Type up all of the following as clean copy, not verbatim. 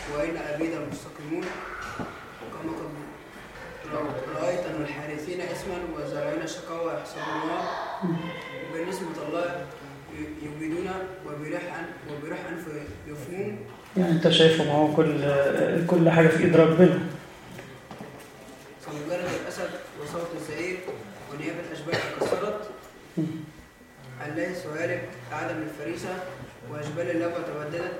وأين أبيد المستقيمون؟ كما قد رأيت أن الحارثين اسما وزارعين شقاوة يحسبونها وبالنسبة الله يبيدون وبريح أنف يفنون. يعني أنت شايفهم هو كل حاجة في إيد ربنا. فمجرد الأسد وصوت الزئير ونيابة الأشباح كسرت الليل سوالب عدم الفريسة وأجبال اللغة تبددت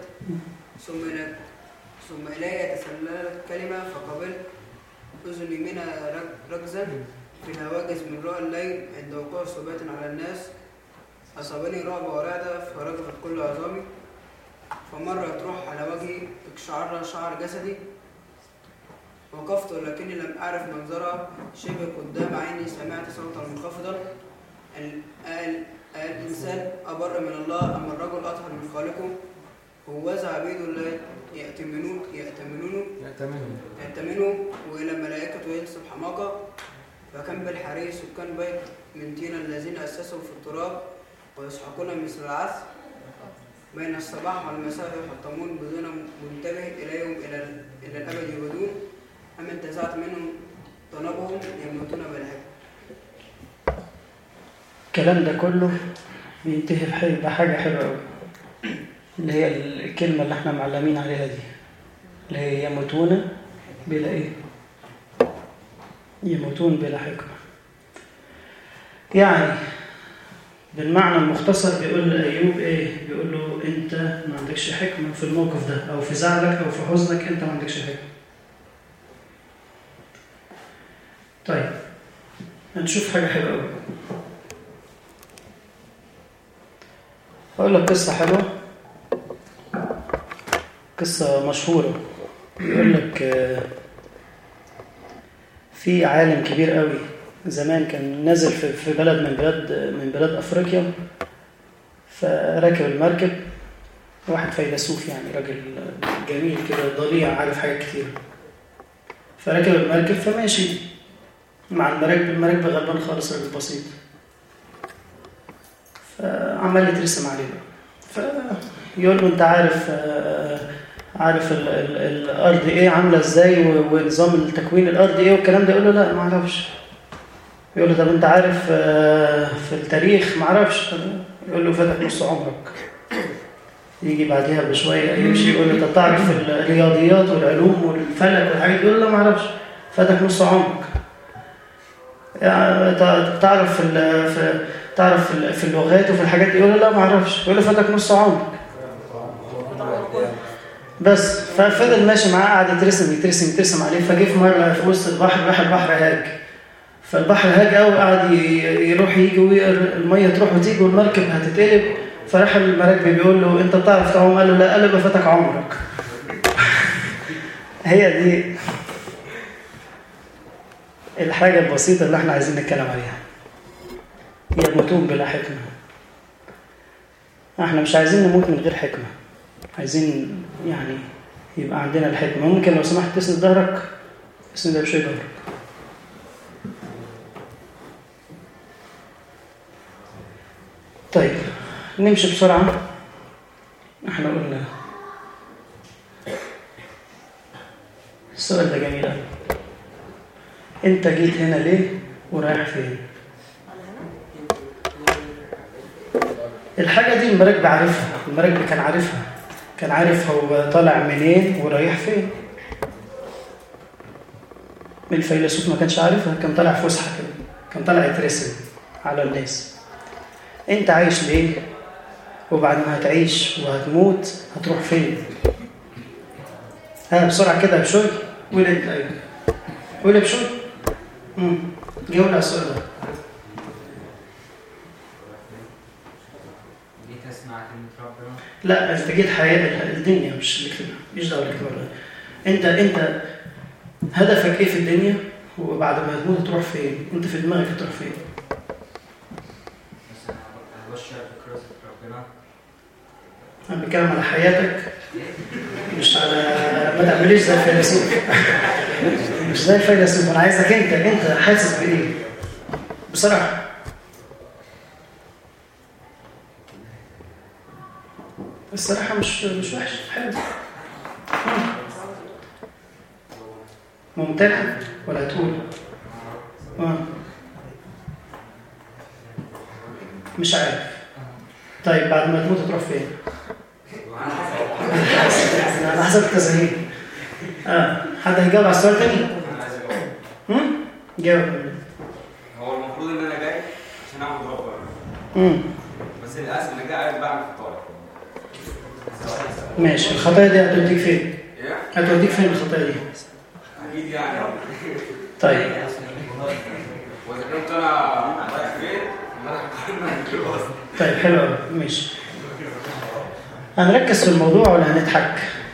ثم إلي تسللت كلمة فقبلت أذني منها ركزا في الهواجس من رؤى الليل عند وقوع صبات على الناس أصابني رعب ورعدة فرجفت كل عظامي فمرت روح على وجهي اقشعر شعر جسدي وقفت ولكني لم أعرف منظرها شبه قدام عيني سمعت صوتا منخفضا الإنسان أبر من الله أم الرجل أطهر من خالقه هوذا عبيد الله يأتمنوا وإلى ملائكة ينسب حماقة فكم بالحريص سكان بيت من طين الذين أسسوا في التراب ويسحقون مثل العث بين الصباح والمساء يحطمون بدون منتبه إليهم إلى الأبد يبدون أم انتزعت منهم طلبهم يموتون بالحب. الكلام ده كله بينتهي بحاجة حلوة قوي اللي هي الكلمة اللي احنا معلمين عليها دي اللي هي يموتون بلا ايه؟ يموتون بلا حكمة. يعني بالمعنى المختصر بيقول لأيوب ايه؟ بيقول له انت ما عندكش حكمة في الموقف ده او في زعلك او في حزنك انت ما عندكش حكمة. طيب هنشوف حاجة حلوة قوي. أقول لك قصة حلوة، قصة مشهورة. يقول لك في عالم كبير قوي زمان كان نازل في بلد من بلاد أفريقيا، فركب المركب واحد فيلسوف يعني راجل جميل كده ضليع عارف حاجات كتير، فركب المركب فماشي مع المراكب غلبان خالص راجل بسيط، فعمال يترسم عليه بقى. فيقول له انت عارف الارض ايه عامله ازاي ونظام التكوين الارض ايه والكلام ده؟ يقول له لا ما اعرفش. يقول له طب انت عارف في التاريخ؟ ما اعرفش. يقول له فاتك نص عمرك. يجي بعديها بشويه يمشي يقول له طب تعرف الرياضيات والعلوم والفلك والحاجات؟ يقول له ما اعرفش. فاتك نص عمرك. يعني تعرف في اللغات وفي الحاجات دي؟ يقول له لا ما اعرفش. يقول له فاتك نص عمرك. بس ففضل ماشي معاه قاعد يترسم عليه. فجه في مره في وسط البحر راح البحر هاج، فالبحر هاج قوي قاعد يروح يجي والميه تروح وتيجي والمركب هتتقلب. فراح المراكب بيقول له انت بتعرف تعوم؟ قال له لا. قال له فاتك عمرك. هي دي الحاجه البسيطه اللي احنا عايزين نتكلم عليها، يموتون بلا حكمه. احنا مش عايزين نموت من غير حكمه، عايزين يعني يبقى عندنا الحكمة. ممكن لو سمحت تسند ظهرك، اسند بشوي ظهرك. طيب نمشي بسرعة. احنا قلنا السؤال ده جميل قوي. انت جيت هنا ليه ورايح فين؟ الحاجة دي المراكب عارفها، المراكب كان عارف هو طالع منين ورايح فين. الفيلسوف ما كانش عارفها، كان طالع فسحة كده، كان طالع يترسم على الناس. انت عايش ليه؟ وبعد ما هتعيش وهتموت هتروح فين؟ بسرعة كده بشوي. قول انت. ايوه قول بشوي. جاوب على السؤال ده. لا انت جيت حياة الدنيا مش الاجتماع، مش دعوه بالاجتماع. انت هدفك ايه في الدنيا؟ وبعد ما تموت تروح فين؟ انت في دماغك تروح فين؟ مثلا ابشر بكرازة ربنا. انا بتكلم على حياتك مش على ما تعمليش زي الفيلسوف. مش زي الفيلسوف. انا عايزك انت حاسس بايه بصراحه. الصراحة مش وحش، حلو. ممتنع ولا هتقول؟ مش عارف. طيب بعد ما تموت تروح فين؟ على حسب التسهيل. حد هيجاوب على السؤال تاني؟ جاوب. هو المفروض ان انا جاي عشان اعمل ربنا. بس للاسف انا جاي عايز بعمل خطايا. ماشي، الخطايا دي هتوديك فين؟ ايه؟ هتوديك فين الخطايا دي؟ اكيد يعني. طيب واذا كنت انا رايح فين؟ طيب حلو قوي، ماشي. هنركز في الموضوع ولا هنضحك؟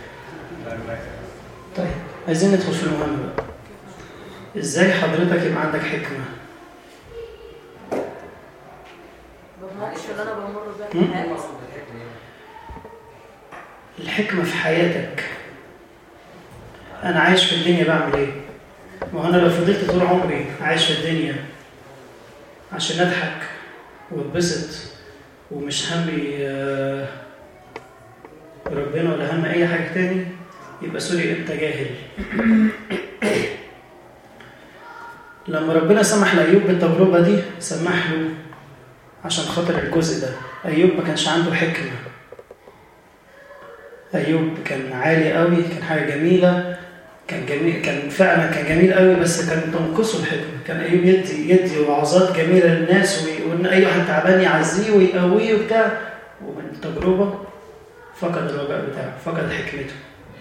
طيب عايزين ندخل في المهم بقى. ازاي حضرتك يبقى عندك حكمة؟ الحكمة في حياتك. أنا عايش في الدنيا بعمل إيه؟ وأنا لو فضلت طول عمري عايش في الدنيا عشان أضحك واتبسط ومش همي ربنا ولا هم أي حاجة تاني، يبقى سوري أنت جاهل. لما ربنا سمح لأيوب بالتجربة دي سمح له عشان خاطر الجزء ده. أيوب ما كانش عنده حكمة. أيوب كان عالي قوي، كان حاجة جميلة، كان جميل، كان فعلا كان جميل قوي، بس كان تنقصه الحكمة. كان أيوب يدي وعظات جميلة للناس وإن أي واحد تعبان يعزيه ويقويه وبتاع، ومن التجربة فقد الرجاء بتاعه، فقد حكمته.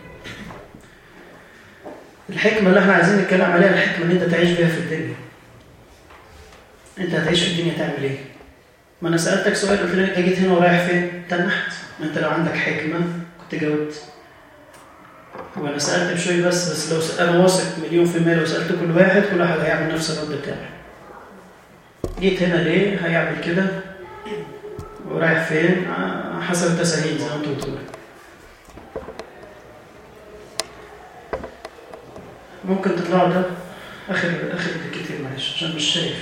الحكمة اللي احنا عايزين نتكلم عليها الحكمة اللي انت تعيش بيها في الدنيا. انت هتعيش في الدنيا تعمل ايه؟ ما انا سألتك سؤال قلت لي انت جيت هنا ورايح فين؟ تنحت. ما انت لو عندك حكمة كنت جاوبت. وانا سألت بشوي بس لو انا واثق 100% لو سألت كل واحد هيعمل نفس الرد بتاعي. جيت هنا ليه؟ هيعمل كده. ورايح فين؟ حسب التسهيل زي ما انتوا بتقولوا. ممكن تطلعوا ده اخر كتير معلش عشان مش شايف.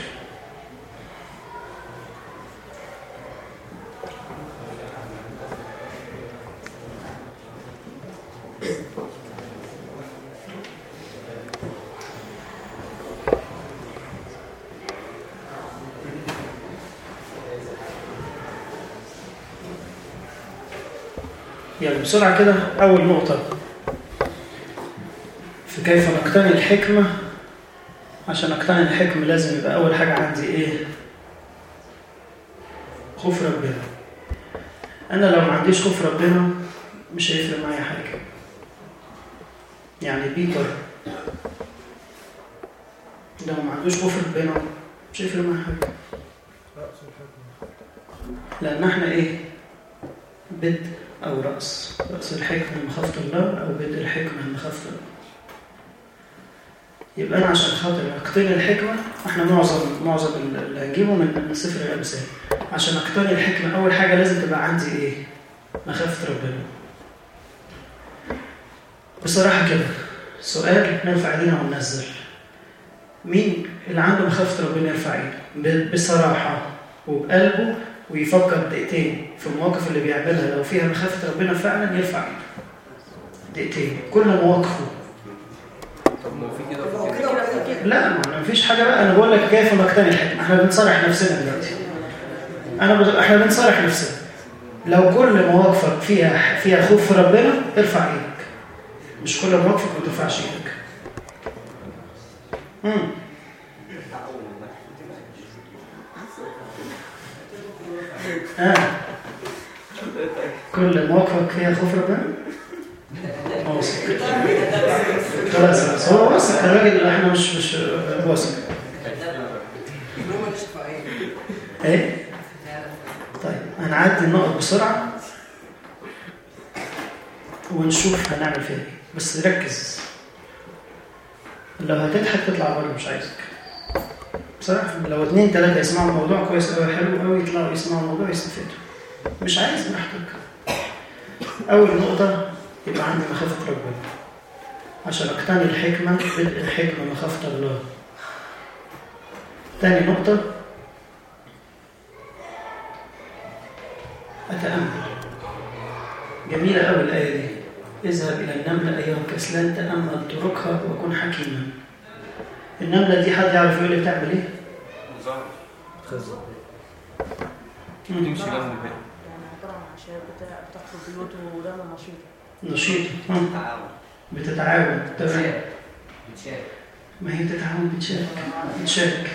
يلا بسرعة كده. أول نقطة في كيف نقتني الحكمة. عشان أقتني الحكمة لازم يبقى أول حاجة عندي إيه؟ خوف ربنا. أنا لو ما عنديش خوف ربنا مش هيفرق معايا حاجة. يعني بيتر لو ما عندوش خوف ربنا مش هيفرق معايا حاجة. لأن احنا إيه؟ بدء أو رأس الحكمة مخافة الله، أو بدء الحكمة مخافة الله. يبقى أنا عشان خاطر أقتني الحكمة، احنا معظم اللي هنجيبه من سفر الأمثال. عشان أقتني الحكمة أول حاجة لازم تبقى عندي إيه؟ مخافة ربنا. بصراحة كده سؤال نرفع ايدينا وننزل. مين اللي عنده مخافة ربنا يرفع ايده بصراحة وبقلبه ويفكر دقيقتين في المواقف اللي بيعملها لو فيها مخافة ربنا فعلا يرفع ايده دقيقتين كل مواقفه. طب ما في كده وفي كده. لا ما فيش حاجة بقى. أنا بقول لك كيف نقتني الحكمة. احنا بنصارح نفسنا دلوقتي. احنا بنصارح نفسنا. لو كل مواقفك فيها خوف في ربنا ارفع ايدك. مش كل مواقفك ما ترفعش ايدك. كل مواقفك فيها خوف ربنا واثق. خلاص هو واثق. الراجل اللي احنا مش واثق. ايه؟ طيب هنعدي النقط بسرعة ونشوف هنعمل فيها ايه. بس ركز. لو هتضحك تطلع بره مش عايزك. بصراحة لو 2 3 يسمعوا الموضوع كويس قوي حلو قوي يطلعوا يسمعوا الموضوع يستفيدوا. مش عايز براحتك. أول نقطة يبقى عندي مخافة ربنا. عشان أقتني الحكمة بدء الحكمة مخافة الله. تاني نقطة أتأمل. جميلة قوي الآية دي. اذهب إلى النملة أيها الكسلان تأمل طرقها وكن حكيما. النملة دي حد يعرف يقول لي بتعمل إيه؟ تمشي جنب البيت. يعني عبارة عن عشاء بتخرج بيوت ودولة نشيطة. نشيطة. تعاون. بتتعاون. تمام. بتشارك. ما هي بتتعاون بتشارك.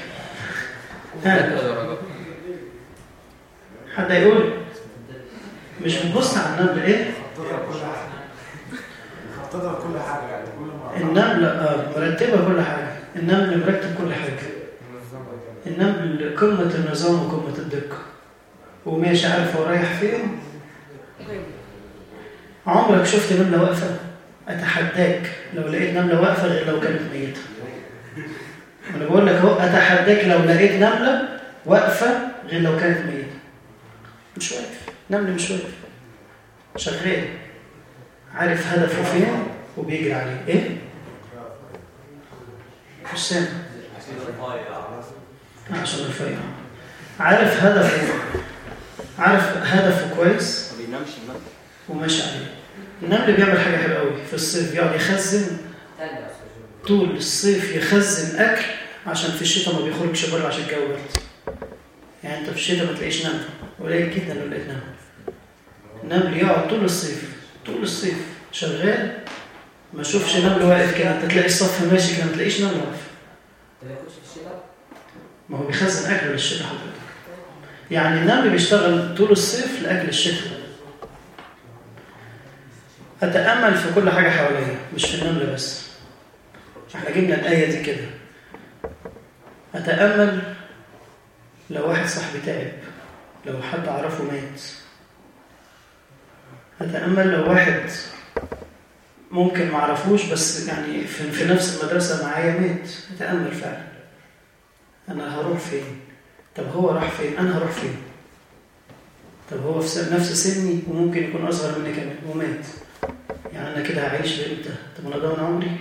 حد يقول مش بتبص على النملة إيه؟ مخططة كل حاجة يعني كل مرة. النملة مرتبة كل حاجة. النمل مرتب كل حاجة. النمل قمة النظام وقمة الدقة، وماشي عارف هو رايح فين. عمرك شفت نملة واقفة؟ أتحداك لو لقيت نملة واقفة غير لو كانت ميتة. أنا بقول لك أهو، أتحداك لو لقيت نملة واقفة غير لو كانت ميتة. مش واقف، نمل مش واقف، شغال، عارف هدفه فين وبيجري عليه. إيه؟ مش سامع. عشان الفايق. عارف هدفه كويس ما بينامش النمل وماشي عليه. النمل بيعمل حاجة حلوة قوي في الصيف، يقعد يخزن طول الصيف، يخزن أكل عشان في الشتاء ما بيخرجش بره عشان الجو برد. يعني أنت في الشتاء ما تلاقيش نمل، قليل جدا لو لقيت نمل. النمل يقعد طول الصيف شغال، ما شوفش نمل واقف كده. أنت تلاقي الصف ماشي كده ما تلاقيش نمل واقف. ما هو بيخزن أكل للشتاء حضرتك. يعني النمل بيشتغل طول الصيف لأجل الشتاء. أتأمل في كل حاجة حواليا، مش في النمل بس. احنا جبنا الآية دي كده. أتأمل لو واحد صاحبي تعب، لو حد أعرفه مات. أتأمل لو واحد ممكن ما أعرفوش بس يعني في نفس المدرسة معايا مات. أتأمل فعلا أنا هروح فين؟ طب هو راح فين؟ أنا هروح فين؟ طب هو في نفس سني وممكن يكون أصغر مني كمان ومات. يعني أنا كده هعيش لإمتى؟ طب أنا ضامن عمري؟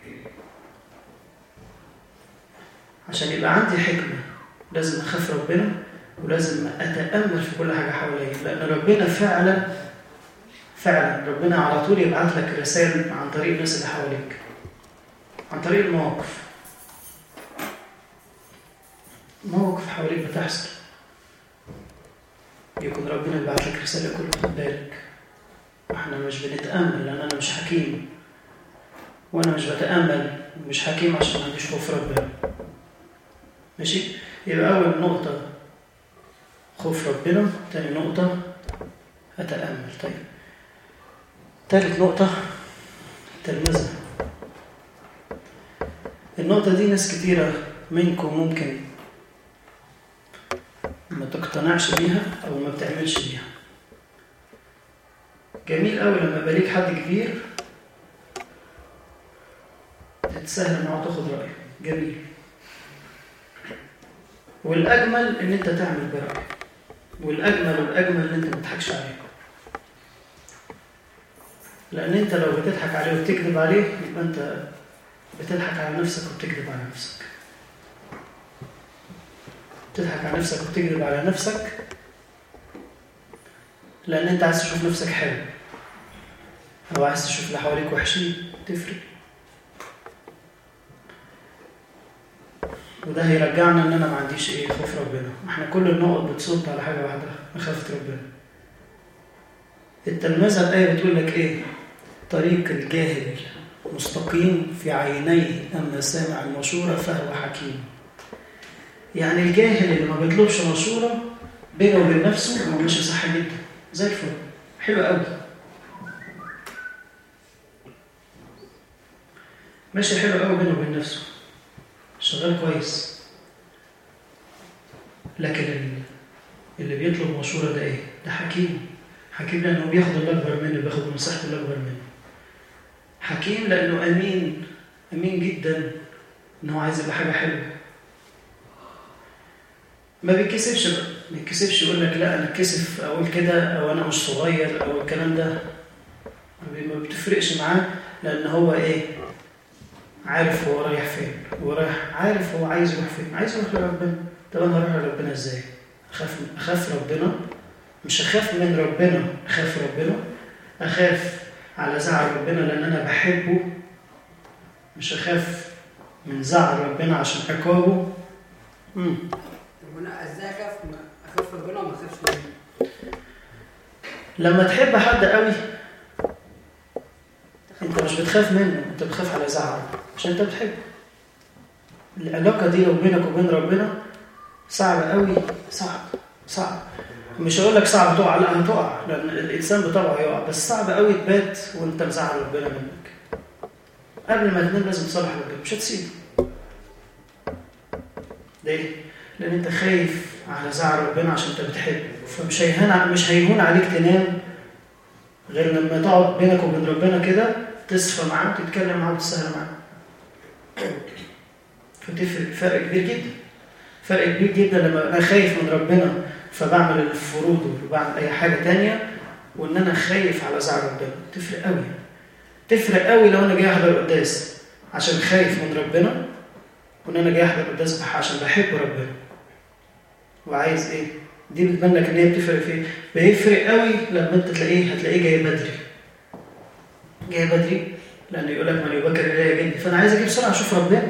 عشان يبقى عندي حكمة لازم أخاف ربنا، ولازم أتأمل في كل حاجة حواليا، لأن ربنا فعلا ربنا على طول يبعث لك رسائل عن طريق الناس اللي حواليك، عن طريق المواقف. مواقف حواليك بتحصل يكون ربنا يبعث لك رسالة كل خد بالك. احنا مش بنتأمل لأن أنا مش حكيم، وأنا مش بتأمل ومش حكيم عشان ما عنديش خوف ربنا. ماشي؟ يبقى أول نقطة خوف ربنا، تاني نقطة أتأمل. طيب تالت نقطة تلمذة. النقطة دي ناس كتيرة منكم ممكن ما تقتنعش بيها أو ما بتعملش بيها. جميل قوي لما يبقى ليك حد كبير تتسهل معه تاخد رأيه، جميل. والأجمل إن أنت تعمل برأيه، والأجمل إن أنت ما تضحكش عليه. لأن أنت لو بتضحك عليه وتكذب عليه يبقى أنت بتضحك على نفسك وبتكذب على نفسك. تضحك على نفسك وتكذب على نفسك لأن أنت عايز تشوف نفسك حلو أو عايز تشوف اللي حواليك وحشين. تفرق. وده هيرجعنا إن أنا ما عنديش خوف ربنا. إحنا كل النقط بتصب على حاجة واحدة، مخافة ربنا. التلمذة الآية بتقول لك إيه؟ طريق الجاهل مستقيم في عينيه، أما سامع المشورة فهو حكيم. يعني الجاهل اللي ما بيطلبش مشورة بينه وبين نفسه هو ماشي صح جدا زي الفل، حلو قوي، ماشي حلو قوي بينه وبين نفسه، شغال كويس. لكن اللي بيطلب مشورة ده إيه؟ ده حكيم. حكيم لأنه بياخد الأكبر منه، بياخد مساحته الأكبر منه. حكيم لأنه أمين جدا إنه عايز يبقى حاجة حلوة. ما بيتكسفش يقول لك لا أنا اتكسف أقول كده أو أنا مش صغير أو الكلام ده. ما بتفرقش معاه لأن هو عارف هو رايح فين، عارف هو عايز يروح فين، عايز يروح لربنا. طب أنا هروح لربنا إزاي؟ أخاف ربنا، مش أخاف من ربنا، أخاف ربنا، أخاف على زعل ربنا لأن أنا بحبه، مش أخاف من زعل ربنا عشان عقابه. طب انا ازاي اخاف ربنا وما اخافش منه؟ لما تحب حد قوي انت مش بتخاف منه، انت بتخاف على زعله عشان انت بتحبه. العلاقه دي لو بينك وبين ربنا صعبه قوي، صعب. مش هقول لك صعب تقع، لا هتقع لان الانسان بطبعه يقع، بس صعب قوي تبات وانت مزعل ربنا منك. قبل ما تنام لازم تصالح ربنا، مش هتسيبه. ليه؟ لان انت خايف على زعل ربنا عشان انت بتحبه، فمش هيهون عليك تنام غير لما تقعد بينك وبين ربنا كده تصفى معاه وتتكلم معاه وتسهر معاه. فتفرق فرق كبير جدا، فرق كبير جدا لما انا خايف من ربنا فبعمل الفروض وبعمل اي حاجه تانية، وان انا خايف على زعل ربنا. تفرق قوي، تفرق قوي لو انا جاي احضر قداس عشان خايف من ربنا، وان انا جاي احضر قداس عشان بحب ربنا وعايز ايه. دي بتبان لك ان هي بتفرق في ايه. بيفرق قوي لما انت هتلاقيه جاي بدري لان يقول لك من يبكر الي جدي، فانا عايز اجي بسرعه اشوف ربنا.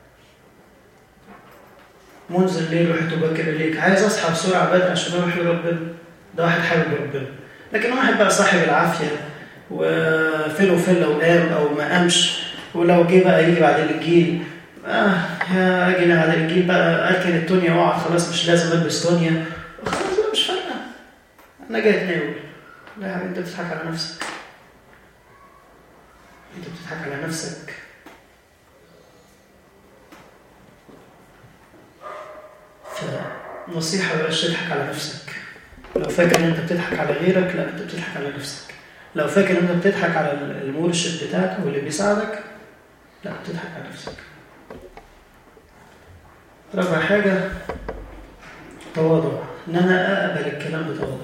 منذ الليل رحت تبكر اليك، عايز اصحى بسرعه بدري عشان اروح لربنا. ده واحد حابب ربنا. لكن واحد بقى صاحب العافيه وفين وفين لو قام او ما قامش، ولو جه بقى يجي بعد الانجيل اجي بعد الانجيل بقى اركن التونيا واقعد خلاص، مش لازم البس تونيا خلاص بقى، مش فارقه انا جاي اتناول. لا يا حبيبي انت بتضحك على نفسك، انت بتضحك على نفسك. فنصيحه بلاش تضحك على نفسك. لو فاكر ان انت بتضحك على غيرك، لا انت بتضحك على نفسك. لو فاكر ان انت بتضحك على المرشد بتاعك واللي بيساعدك، لا بتضحك على نفسك. رابع حاجه تواضع، ان انا اقبل الكلام بتواضع،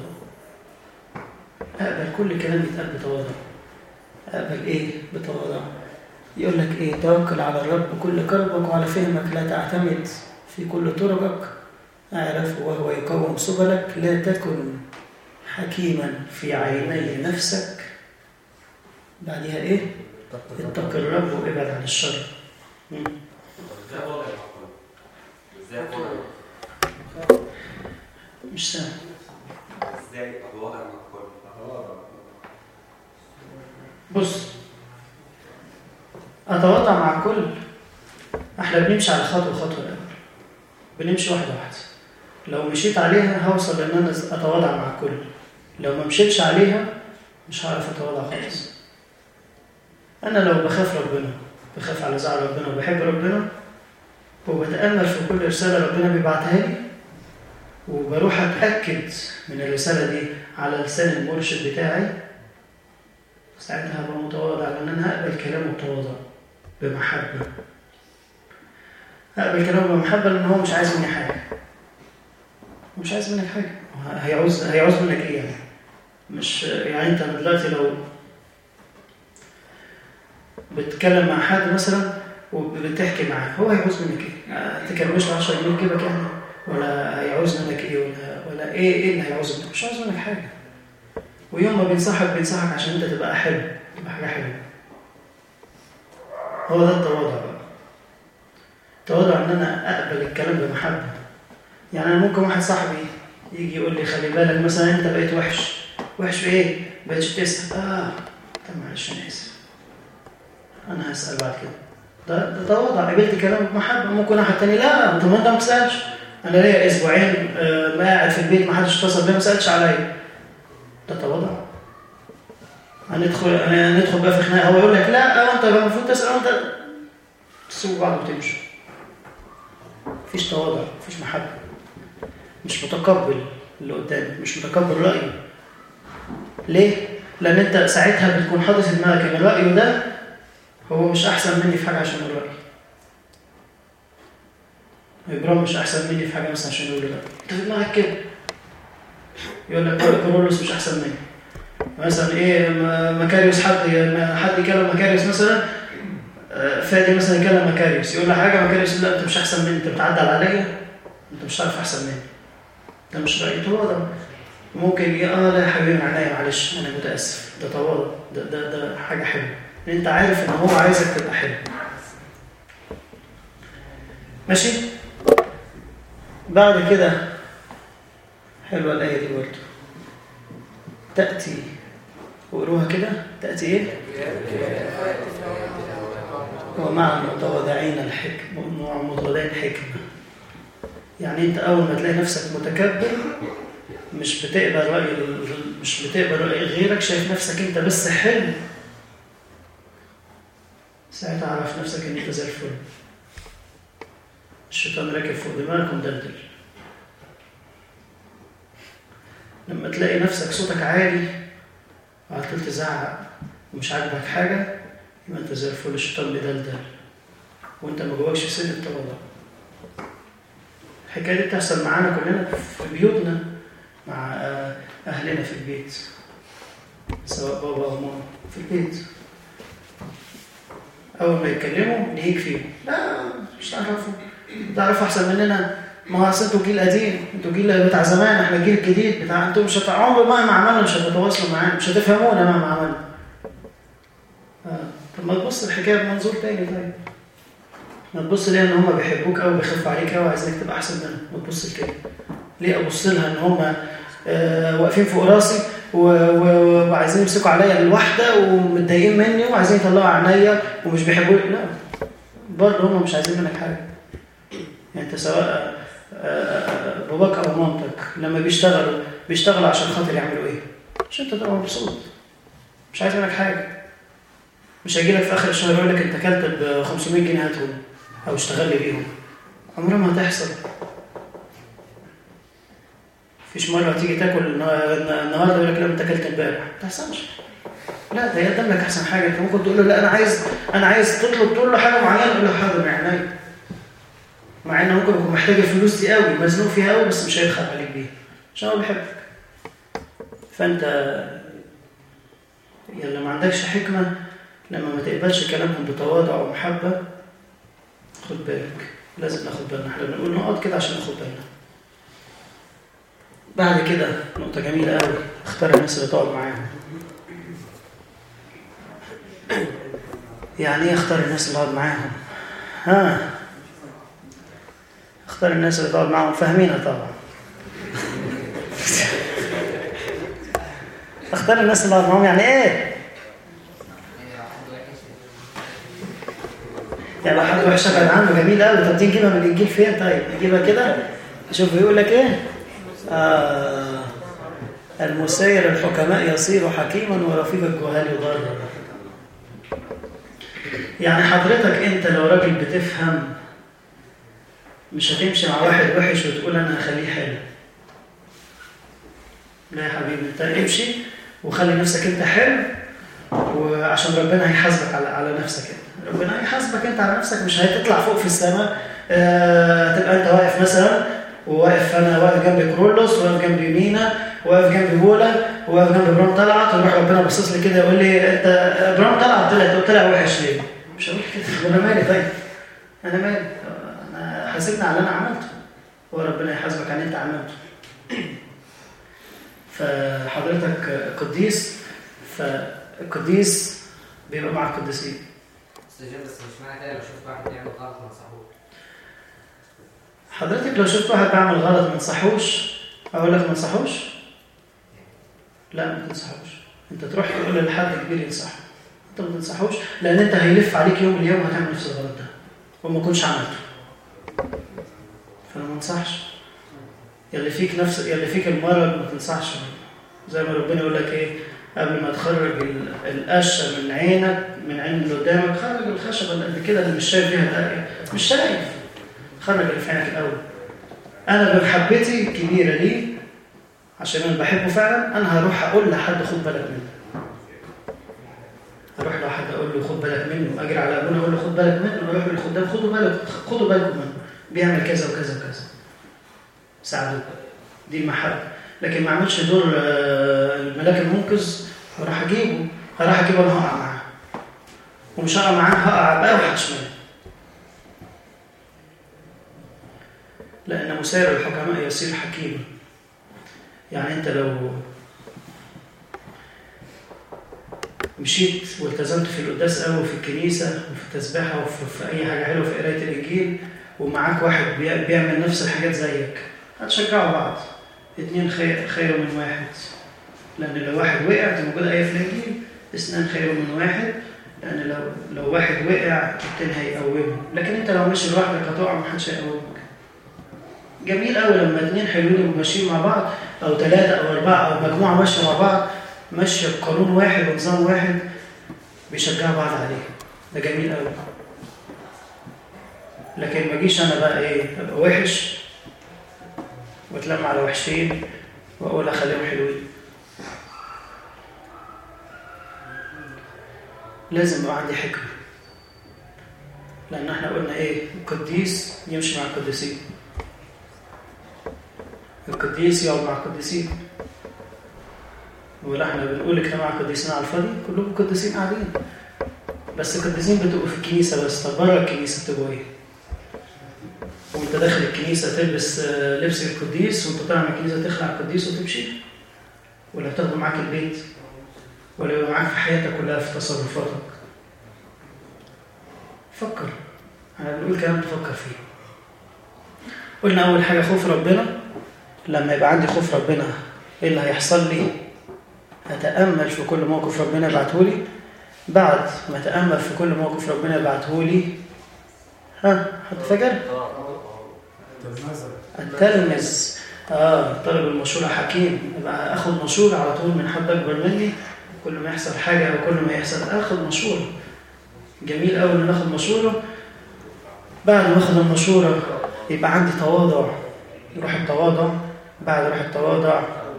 اقبل كل كلام يتقال بتواضع. اقبل ايه بتواضع؟ يقول لك ايه؟ توكل على الرب بكل قلبك وعلى فهمك لا تعتمد، في كل طرقك اعرف وهو يقوم سبلك، لا تكن حكيما في عيني نفسك. بعدها ايه؟ اتق الرب وابعد عن الشر. مش سهل. ازاي اتواضع مع الكل؟ بص، اتواضع مع الكل، احنا بنمشي على خطوه الاول، بنمشي واحده واحده. لو مشيت عليها هوصل لان انا اتواضع مع الكل، لو ما مشيتش عليها مش هعرف اتواضع خالص. انا لو بخاف ربنا، بخاف على زعل ربنا وبحب ربنا وبتامل في كل رساله ربنا بيبعتها لي، وبروح اتاكد من الرساله دي على لسان المرشد بتاعي، ساعتها هبقى متواضع لان انا هقبل كلامه بتواضع بمحبه. هقبل كلامه بمحبه لان هو مش عايز مني حاجه، مش عايز منك حاجه. هيعوز منك ايه يعني؟ مش يعني انت دلوقتي لو بتتكلم مع حد مثلا وبتحكي معاه، هو هيعوز منك ايه؟ تكلمش 10 جنيه جيبك يعني؟ ولا هيعوز منك ايه؟ ولا ايه اللي هيعوز منك؟ مش عاوز منك حاجه. ويوم ما بينصحك عشان انت تبقى حلو، تبقى حاجه حلوه. هو ده التواضع بقى. التواضع ان انا اقبل الكلام بمحبه. يعني انا ممكن واحد صاحبي يجي يقول لي خلي بالك مثلا انت بقيت وحش في ايه؟ بقيتش تسال. طب معلش انا اسف، انا هسال بعد كده. ده تواضع، قبلت كلام بمحبه. ممكن واحد تاني لا انت ما بتسالش، انا ليا اسبوعين ما قاعد في البيت ما حدش اتصل بيا ما سالش عليا. ده تواضع. هندخل بقى في خناقه، هو يقول لك لا انت المفروض تسال، انت تسيبوا بعض وتمشوا. مفيش تواضع، مفيش محبه، مش متقبل اللي قدامك، مش متقبل رايه. ليه؟ لان انت ساعتها بتكون حاطط في دماغك ان رايه ده هو مش احسن مني في حاجه عشان يقول رايي. ابراهيم مش احسن مني في حاجه مثلا عشان يقول رايي. انت في دماغك كده. يقول لك كورولوس مش احسن مني مثلا. ايه مكاريوس، حد يكلم مكاريوس مثلا، فادي مثلا يكلم مكاريوس يقول له حاجه، مكاريوس لا انت مش احسن مني، انت بتعدل عليا، انت مش عارف احسن مني. ده مش راي تواضع. ممكن لا يا حبيبي عينيا معلش انا متاسف، ده تواضع، ده حاجه حلوه ان انت عارف ان هو عايزك تبقى حلو. ماشي. بعد كده حلوه الايه دي برضه، تاتي وقروها كده، تاتي ايه؟ ومع المتواضعين الحكمه ومع المتواضعين حكمه. يعني انت اول ما تلاقي نفسك متكبر مش بتقبل رأي غيرك، شايف نفسك انت بس حلو، ساعتها عرف نفسك ان انت زي الفل. الشيطان راكب فوق دماغك ومدلدل. لما تلاقي نفسك صوتك عالي وعطل تزعق ومش عاجبك حاجه، يبقى انت زي الفل، الشيطان بيدلدل وانت ما جواكش سن التواضع. الحكايه دي بتحصل معانا كلنا في بيوتنا مع اهلنا في البيت، سواء بابا او ماما في البيت. اول ما يتكلموا نهيك فيهم، لا مش تعرفوا احسن مننا، ما هو انتوا جيل قديم، انتوا جيل بتاع زمان، احنا الجيل الجديد بتاع انتوا، مش عمر مهما عملنا مش هتتواصلوا معانا، مش هتفهمونا مهما عملنا. طب ما تبص الحكايه بمنظور تاني. طيب ما تبص ليه ان هم بيحبوك قوي، بيخافوا عليك قوي، عايزينك تبقى احسن منهم. ما تبص لكده. ليه ابص لها ان هم واقفين فوق راسي وعايزين يمسكوا عليا الواحده ومتضايقين مني وعايزين يطلعوا عينيا ومش بيحبوني؟ لا، برضه هم مش عايزين منك حاجه. يعني انت سواء باباك او مامتك لما بيشتغلوا عشان خاطر يعملوا ايه؟ عشان انت تبقى مبسوط. مش عايز منك حاجه. مش هيجي لك في اخر الشهر يقول لك انت كلت ب 500 جنيه هاتهم او اشتغل لي بيهم. عمرها ما هتحصل. مفيش مره هتيجي تاكل النهارده يقول لك لا انت اكلت امبارح، ما تحصلش. لا، ده يقدم لك احسن حاجه. انت ممكن تقول له لا انا عايز تطلب، تقول له حاجه معينه، يقول له حاضر من عينيا، مع انه ممكن يكون محتاج الفلوس دي قوي، مزنوق فيها قوي، بس مش هيبخل عليك بيها عشان هو بيحبك. فانت يلا ما عندكش حكمه لما ما تقبلش كلامهم بتواضع ومحبه، خد بالك. لازم ناخد بالنا. احنا بنقول نقط كده عشان ناخد بالنا. بعد كده نقطه جميله قوي، اختار الناس اللي تقعد معاهم. يعني ايه اختار الناس اللي تقعد معاهم؟ اختار الناس اللي تقعد معاهم، فاهمينها طبعا. اختار الناس اللي تقعد معاهم يعني ايه؟ يعني لو حد وحش ابعد عنه، جميل قوي. طب دي نجيبها من الانجيل فين؟ طيب نجيبها كده. شوف بيقول لك ايه؟ المسير الحكماء يصير حكيما ورفيق الجهال يضرر. يعني حضرتك انت لو راجل بتفهم مش هتمشي مع واحد وحش وتقول انا هخليه حلو. لا يا حبيبي، انت امشي وخلي نفسك انت حلو، وعشان ربنا هيحاسبك على نفسك انت. ربنا هيحاسبك انت على نفسك، مش هتطلع فوق في السماء. تبقى انت واقف مثلا، انا واقف جنب كرولوس، واقف جنب مينا، واقف جنب بولا، واقف جنب ابراهيم طلعت، ويروح ربنا باصص لي كده يقول لي انت ابراهيم طلعت طلع وحش ليه؟ مش هقول كده. انا مالي؟ طيب انا مالي؟ انا حاسبني على اللي انا عملته، وربنا يحاسبك على اللي انت عملته. فحضرتك قديس، فالقديس بيبقى مع القديسين. بس مش معنى كده لو شفت واحد بيعمل غلط ما نصحوش. حضرتك لو شفت واحد بيعمل غلط ما تنصحوش، اقول لك ما تنصحوش؟ لا ما تنصحوش. انت تروح تقول لحد كبير ينصحه، انت ما تنصحوش، لان انت هيلف عليك يوم اليوم هتعمل نفس الغلط ده وما كنتش عملته. فانا ما انصحش. يلي فيك المرض ما تنصحش. زي ما ربنا يقول لك ايه؟ قبل ما تخرج القشه من عينك، من عين اللي قدامك، خرج الخشبه اللي قد كده اللي مش شايف فيها، مش شايف، خرج اللي في عينك الاول. انا بمحبتي الكبيره ليه، عشان انا بحبه فعلا، انا هروح اقول لحد خد بالك منه. اروح لحد اقول له خد بالك منه، اجري على ابونا اقول له خد بالك منه، اروح للخدام خدوا بالكم منه، بيعمل كذا وكذا وكذا، ساعدوه. دي المحبه. لكن ما اعملش دور الملاك المنقذ، هروح اجيبه انا هقع معاه، ومش هقع معاه، هقع بقى وحش منه. لان مسير الحكماء يصير حكيما. يعني انت لو مشيت والتزمت في القداس قوي وفي الكنيسة وفي التسبيحة وفي أي حاجة حلوة في قراية الإنجيل ومعاك واحد بيعمل نفس الحاجات زيك، هتشجعوا بعض. 2 خير من 1، لأن لو واحد وقع، دي موجودة آية في الإنجيل، 2 خير من 1، لأن لو واحد وقع التاني هيقومه، لكن أنت لو ماشي لوحدك هتقع محدش هيقومك. جميل قوي لما 2 حلوين يبقوا ماشيين مع بعض، أو 3 أو 4 أو مجموعة ماشية مع بعض، ماشية بقانون واحد ونظام واحد، بيشجعوا بعض عليه. ده جميل قوي. لكن ما اجيش انا بقى ايه، ابقى وحش واتلم على وحشين واقول اخليهم حلوين. لازم يبقى عندي حكمة، لان احنا قلنا ايه، القديس يمشي مع القديسين، القديس يقعد مع القديسين. ولا احنا بنقول اجتماع القديسين على الفاضي؟ كلهم قديسين قاعدين، بس القديسين بتبقوا في الكنيسة بس. طب بره الكنيسة بتبقوا ايه؟ وانت داخل الكنيسة تلبس لبس القديس، وانت طالع من الكنيسة تخلع القديس وتمشي؟ ولا بتاخده معاك البيت؟ ولا يبقى معاك في حياتك كلها في تصرفاتك؟ فكر. انا بنقول كلام تفكر فيه. قلنا اول حاجة خوف ربنا. لما يبقى عندي خوف ربنا ايه اللي هيحصل لي؟ هتأمل في كل موقف ربنا يبعتهولي. بعد ما أتأمل في كل موقف ربنا يبعتهولي، حد فاكر؟ التلمذ. طالب المشورة حكيم. يبقى أخذ مشورة على طول من حد أكبر مني. كل ما يحصل حاجة أو كل ما يحصل أخذ مشورة. جميل أوي إن ناخد مشورة. بعد ما أخذ المشورة يبقى عندي تواضع. روح التواضع. بعد روح التواضع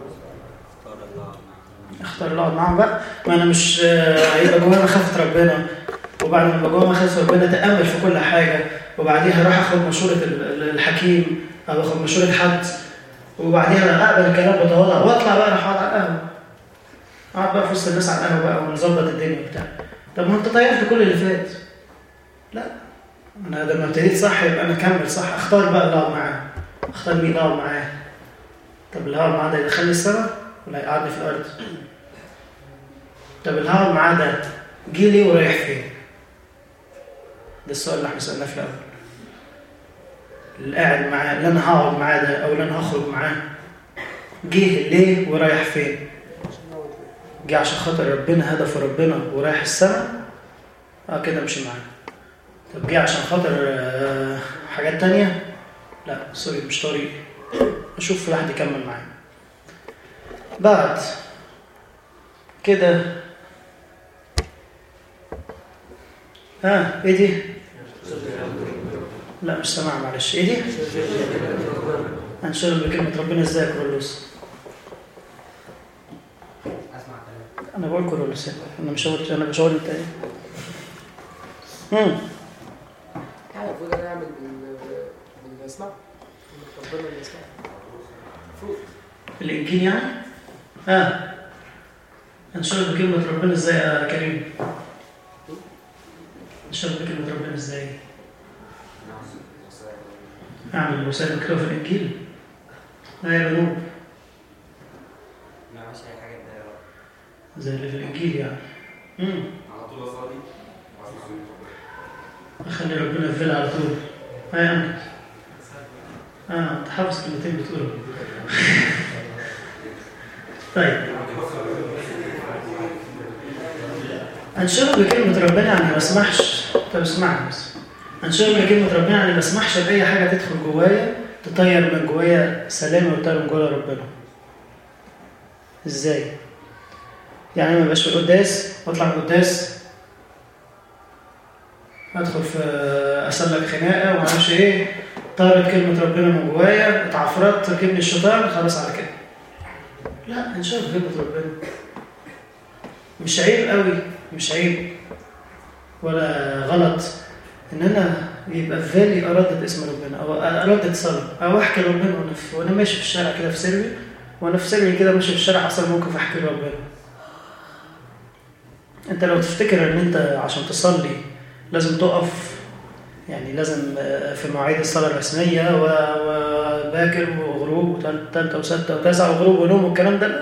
اختار الله معاهم بقى. ما انا مش هيبقى جوايا مخافه ربنا، وبعد ما يبقى جوايا مخافه ربنا تامل في كل حاجه، وبعديها اروح اخد مشوره الحكيم او اخد مشوره حد، وبعديها اقبل الكلام بتواضع واطلع بقى اروح اقعد على القهوه. اقعد بقى في وسط الناس على القهوه بقى ونظبط الدنيا وبتاع. طب ما انت طيرت كل اللي فات. لا، انا لما ابتديت صح يبقى انا اكمل صح. اختار بقى اللي اقعد معاه. اختار مين اقعد معاه. طب اللي هقعد معاه ده يدخلني السما ولا هيقعدني في الارض؟ طب اللي هقعد معاه ده جه ليه ورايح فين؟ ده السؤال اللي احنا سألناه في الأول. اللي قاعد معاه، اللي أنا هقعد معاه ده أو اللي أنا هخرج معاه، جه ليه ورايح فين؟ جه عشان خاطر ربنا، هدف ربنا ورايح السماء؟ كده امشي معاه. طب جه عشان خاطر حاجات تانية؟ لا سوري، مش طريقي. أشوف واحد يكمل معاه. بعد كده ايه دي؟ لا مش سامع، معلش. ايه دي؟ هنشغل بكلمة ربنا ازاي يا كورولوس؟ اسمع كلام. انا بقول كورولوس، انا مش هقول انت ايه؟ يعني المفروض انا اعمل باللي اسمع ربنا اللي يسمع المفروض الانجيل يعني؟ هنشغل بكلمة ربنا ازاي يا كريم؟ نشغل بكلمة ربنا ازاي؟ اعمل الوسائل مكتوبة في الانجيل؟ لا يا بنوب، ما عملش اي حاجه ده زي اللي في الانجيل يعني. على طول اصلي اخلي ربنا يفعل على طول. انت انت حافظ كلمتين بتقولهم. طيب، هنشغل بكلمة ربنا يعني ما اسمحش. طب اسمعني بس. هنشغل بكلمة ربنا يعني ما اسمحش بأي حاجة تدخل جوايا تطير من جوايا سلام وتطير من جوايا ربنا. ازاي؟ يعني ما بقاش في القداس واطلع من القداس ادخل في اسلك خناقه وما اعرفش ايه، طارت كلمه ربنا من جوايا، اتعفرت كلمه الشيطان، خلاص على كده. لا، هنشغل كلمه ربنا. مش عيب قوي، مش عيب ولا غلط ان انا يبقى في بالي اردد اسم ربنا او اردد صلاه او احكي ربنا وانا ماشي في الشارع كده في سري، وانا في سري كده ماشي في الشارع حصل موقف احكي ربنا. انت لو تفتكر ان انت عشان تصلي لازم تقف يعني لازم في مواعيد الصلاة الرسمية وباكر وغروب وثالثة وستة وتاسعة وغروب ونوم والكلام ده.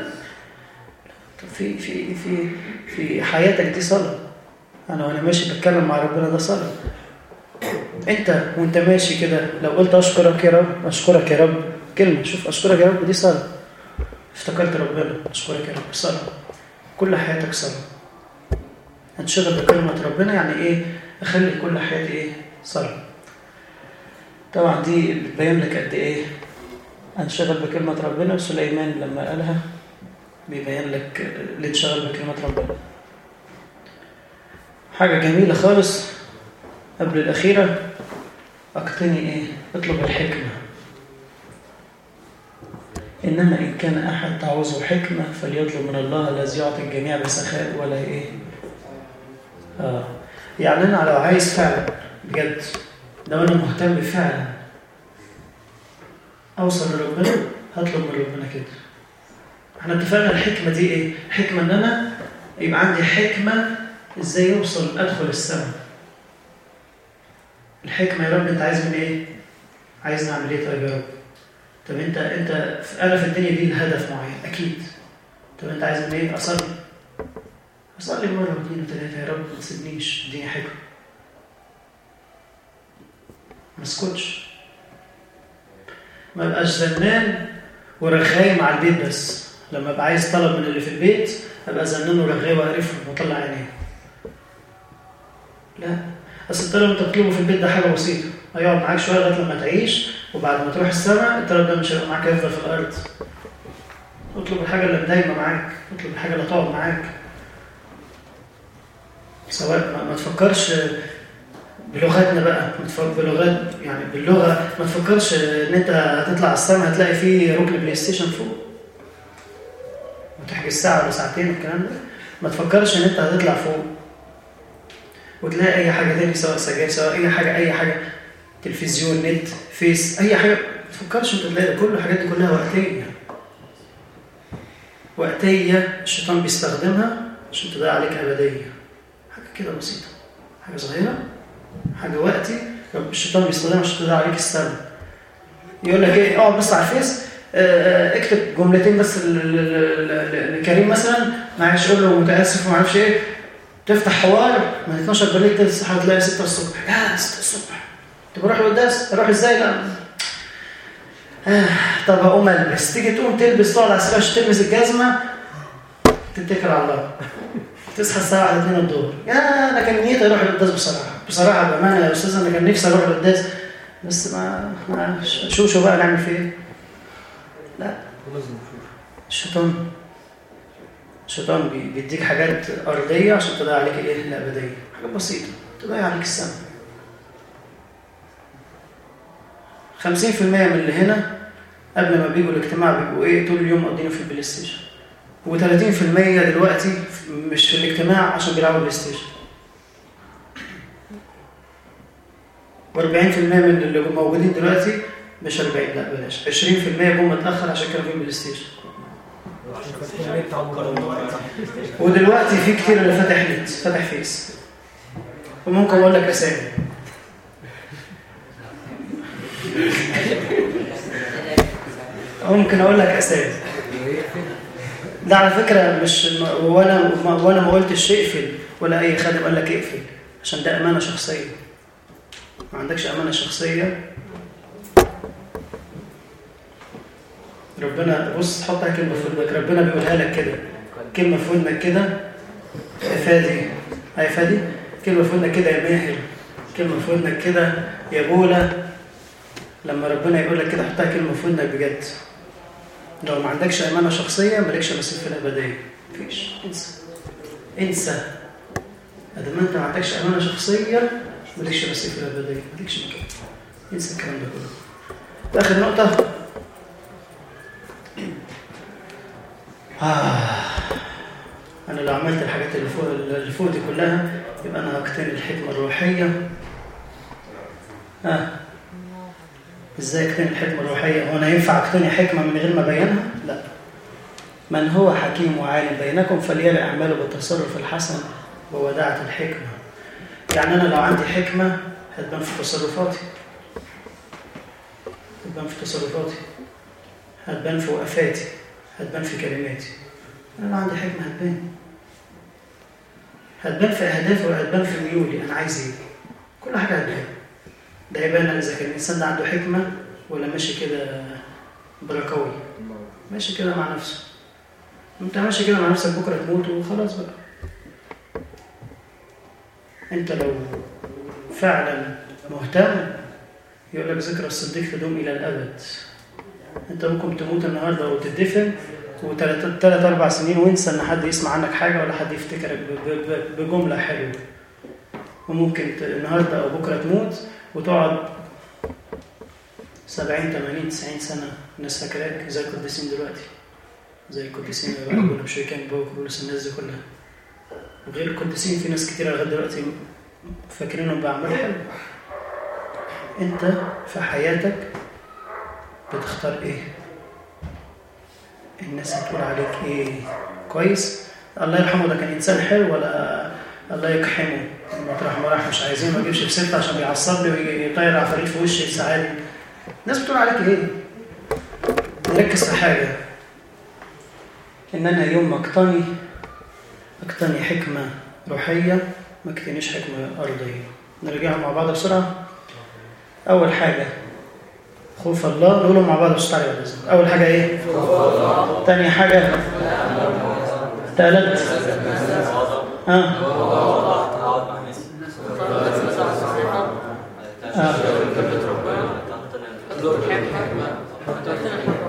في حياتك دي صلاة. أنا وأنا ماشي بتكلم مع ربنا ده صلاة. أنت وأنت ماشي كده لو قلت أشكرك يا رب، أشكرك يا رب، كلمة شوف أشكرك يا رب دي صلاة. افتكرت ربنا، أشكرك يا رب، صلاة. كل حياتك صلاة. انشغل بكلمة ربنا، يعني إيه؟ أخلي كل حياتي إيه؟ صلاة. طبعا دي بتبين لك قد إيه انشغل بكلمة ربنا. وسليمان لما قالها بيبين لك اللي انشغل بكلمة ربنا. حاجة جميلة خالص قبل الأخيرة، أقتني إيه؟ اطلب الحكمة. إنما إن كان أحد تعوزه حكمة فليطلب من الله الذي يعطي الجميع بسخاء ولا إيه؟ يعني أنا لو عايز فعلا بجد، لو أنا مهتم فعلا أوصل لربنا، هطلب من ربنا كده. احنا اتفقنا الحكمة دي إيه؟ حكمة إن أنا يبقى عندي حكمة إزاي يوصل أدخل السماء. الحكمة يا رب أنت عايز مني إيه؟ عايز نعمل إيه طيب يا رب؟ طب أنت أنا في الدنيا دي الهدف معين أكيد. طب أنت عايز مني إيه؟ أصلي مرة واثنين وثلاثة يا رب ما تسيبنيش، اديني حكمة. ما اسكتش، ما بقاش زنان ورغاي مع البيت بس. لما ابقى عايز طلب من اللي في البيت ابقى زنان ورغاي واقرفهم واطلع عينيه. لا، اصل الطلب انت بتطلبه في البيت ده حاجه بسيطه، هيقعد معاك شويه لغايه لما تعيش، وبعد ما تروح السماء الطلب ده مش هيبقى معاك، هيفضل في الارض. اطلب الحاجه اللي دايما معاك، اطلب الحاجه اللي تقعد معاك. سواء ما تفكرش بلغتنا بقى، بلغات يعني باللغه، ما تفكرش ان انت هتطلع السماء هتلاقي فيه ركن بلاي ستيشن فوق وتحجز ساعه ولا ساعتين والكلام ده. ما تفكرش ان انت هتطلع فوق وتلاقي اي حاجه تاني، سواء سجاير، سواء اي حاجه تلفزيون، نت، فيس، اي حاجه. ما تفكرش انت تلاقي كل الحاجات دي كلها وقتيه الشيطان بيستخدمها عشان تضيع عليك ابديه. حاجه كده بسيطه، حاجه صغيره، حاجه وقتي الشيطان بيستخدمها عشان تضيع عليك السبب. يقول لك ايه؟ اقعد بس على الفيس، اكتب جملتين بس لكريم مثلا، معلش قول له متاسف وما اعرفش ايه. تفتح حوار من 12 بالليل تصحى تلاقي 6 الصبح. لا 6 الصبح طب اروح القداس، اروح ازاي؟ لا طب هقوم البس. تيجي تقوم تلبس، تقعد على السرير تلبس الجزمه، تتكل على الله، تصحى الساعه 2 الظهر. يا انا كان نيتي اروح القداس بصراحه بامانه يا استاذ، انا كان نفسي اروح القداس بس ما شو بقى نعمل فيه ايه؟ لا، الشيطان بيديك حاجات أرضية عشان تضيع عليك الإيه؟ الأبدية. حاجة بسيطة تضيع عليك السماء. 50% من اللي هنا قبل ما بيجوا الاجتماع بيبقوا إيه؟ طول اليوم مقضينه في البلاي ستيشن. و30% دلوقتي مش في الاجتماع عشان بيلعبوا بلاي ستيشن. و40% من اللي موجودين دلوقتي مش 40، لا بلاش، 20% جم متأخر عشان كانوا في البلاي ستيشن. ودلوقتي في كتير اللي فاتح نت، فاتح فيس، وممكن اقول لك اسامي. ممكن اقول لك اسامي. ده على فكره مش وانا ما قلتش اقفل، ولا اي خادم قال لك اقفل، عشان ده امانه شخصيه. ما عندكش امانه شخصيه ربنا بص تحطها كلمه في ودنك، ربنا بيقولها لك كده، كلمه في ودنك كده يا فادي، يا فادي، كلمه في ودنك كده يا ماهر، كلمه في ودنك كده يا بولا. لما ربنا يقول لك كده حطها كلمه في ودنك بجد. لو ما عندكش امانه شخصيه مالكش نصيب في الابديه، مفيش. انسى ادام انت ما عندكش امانه شخصيه مالكش نصيب في الابديه، مالكش مكان. انسى الكلام ده كله. اخر نقطه، أنا لو عملت الحاجات اللي فوق دي كلها يبقى أنا هقتني الحكمة الروحية. إزاي أقتني الحكمة الروحية؟ هو أنا ينفع أقتني حكمة من غير ما أبينها؟ لا. من هو حكيم وعالم بينكم فليرى أعماله بالتصرف الحسن ووداعة الحكمة. يعني أنا لو عندي حكمة هتبان في تصرفاتي، هتبان في تصرفاتي، هتبان في وقفاتي، هتبان في كلماتي. أنا عندي حكمة هتبان في أهدافي وهتبان في ميولي، أنا عايز إيه؟ كل حاجة هتبان. ده يبان إذا كان الإنسان ده عنده حكمة ولا ماشي كده بركوي، ماشي كده مع نفسه. أنت ماشي كده مع نفسك بكرة تموت وخلاص بقى. أنت لو فعلا مهتم يقول لك ذكرى الصديق تدوم إلى الأبد. أنت ممكن تموت النهاردة وتدفن و3 4 سنين وانسى إن حد يسمع عنك حاجة ولا حد يفتكرك بجملة حلوة. وممكن النهاردة أو بكرة تموت وتقعد 70 80 90 سنة الناس فاكراك زي القديسين دلوقتي، زي القديسين اللي بقى كنا بشوي كان بولس، الناس دي كلها. وغير القديسين في ناس كتير لغاية دلوقتي فاكرينهم بأعمال حلوة. أنت في حياتك بتختار إيه؟ الناس هتقول عليك إيه؟ كويس؟ الله يرحمه ده كان إنسان حلو ولا الله يقحمه؟ مطرح ما راح مش عايزين ما أجيبش في ستة عشان بيعصبني ويطير عفاريت في وشي يساعدني. الناس بتقول عليك إيه؟ نركز في حاجة، إن أنا يوم ما أقتني حكمة روحية ما اقتنيش حكمة أرضية. نرجعها مع بعض بسرعة. أول حاجة خوف الله، نقولهم مع بعض بصوت عالي. أول حاجة إيه؟ تاني حاجة تالت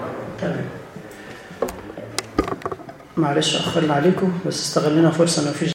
تمام. معلش أخرنا عليكم بس استغلنا فرصة إن مفيش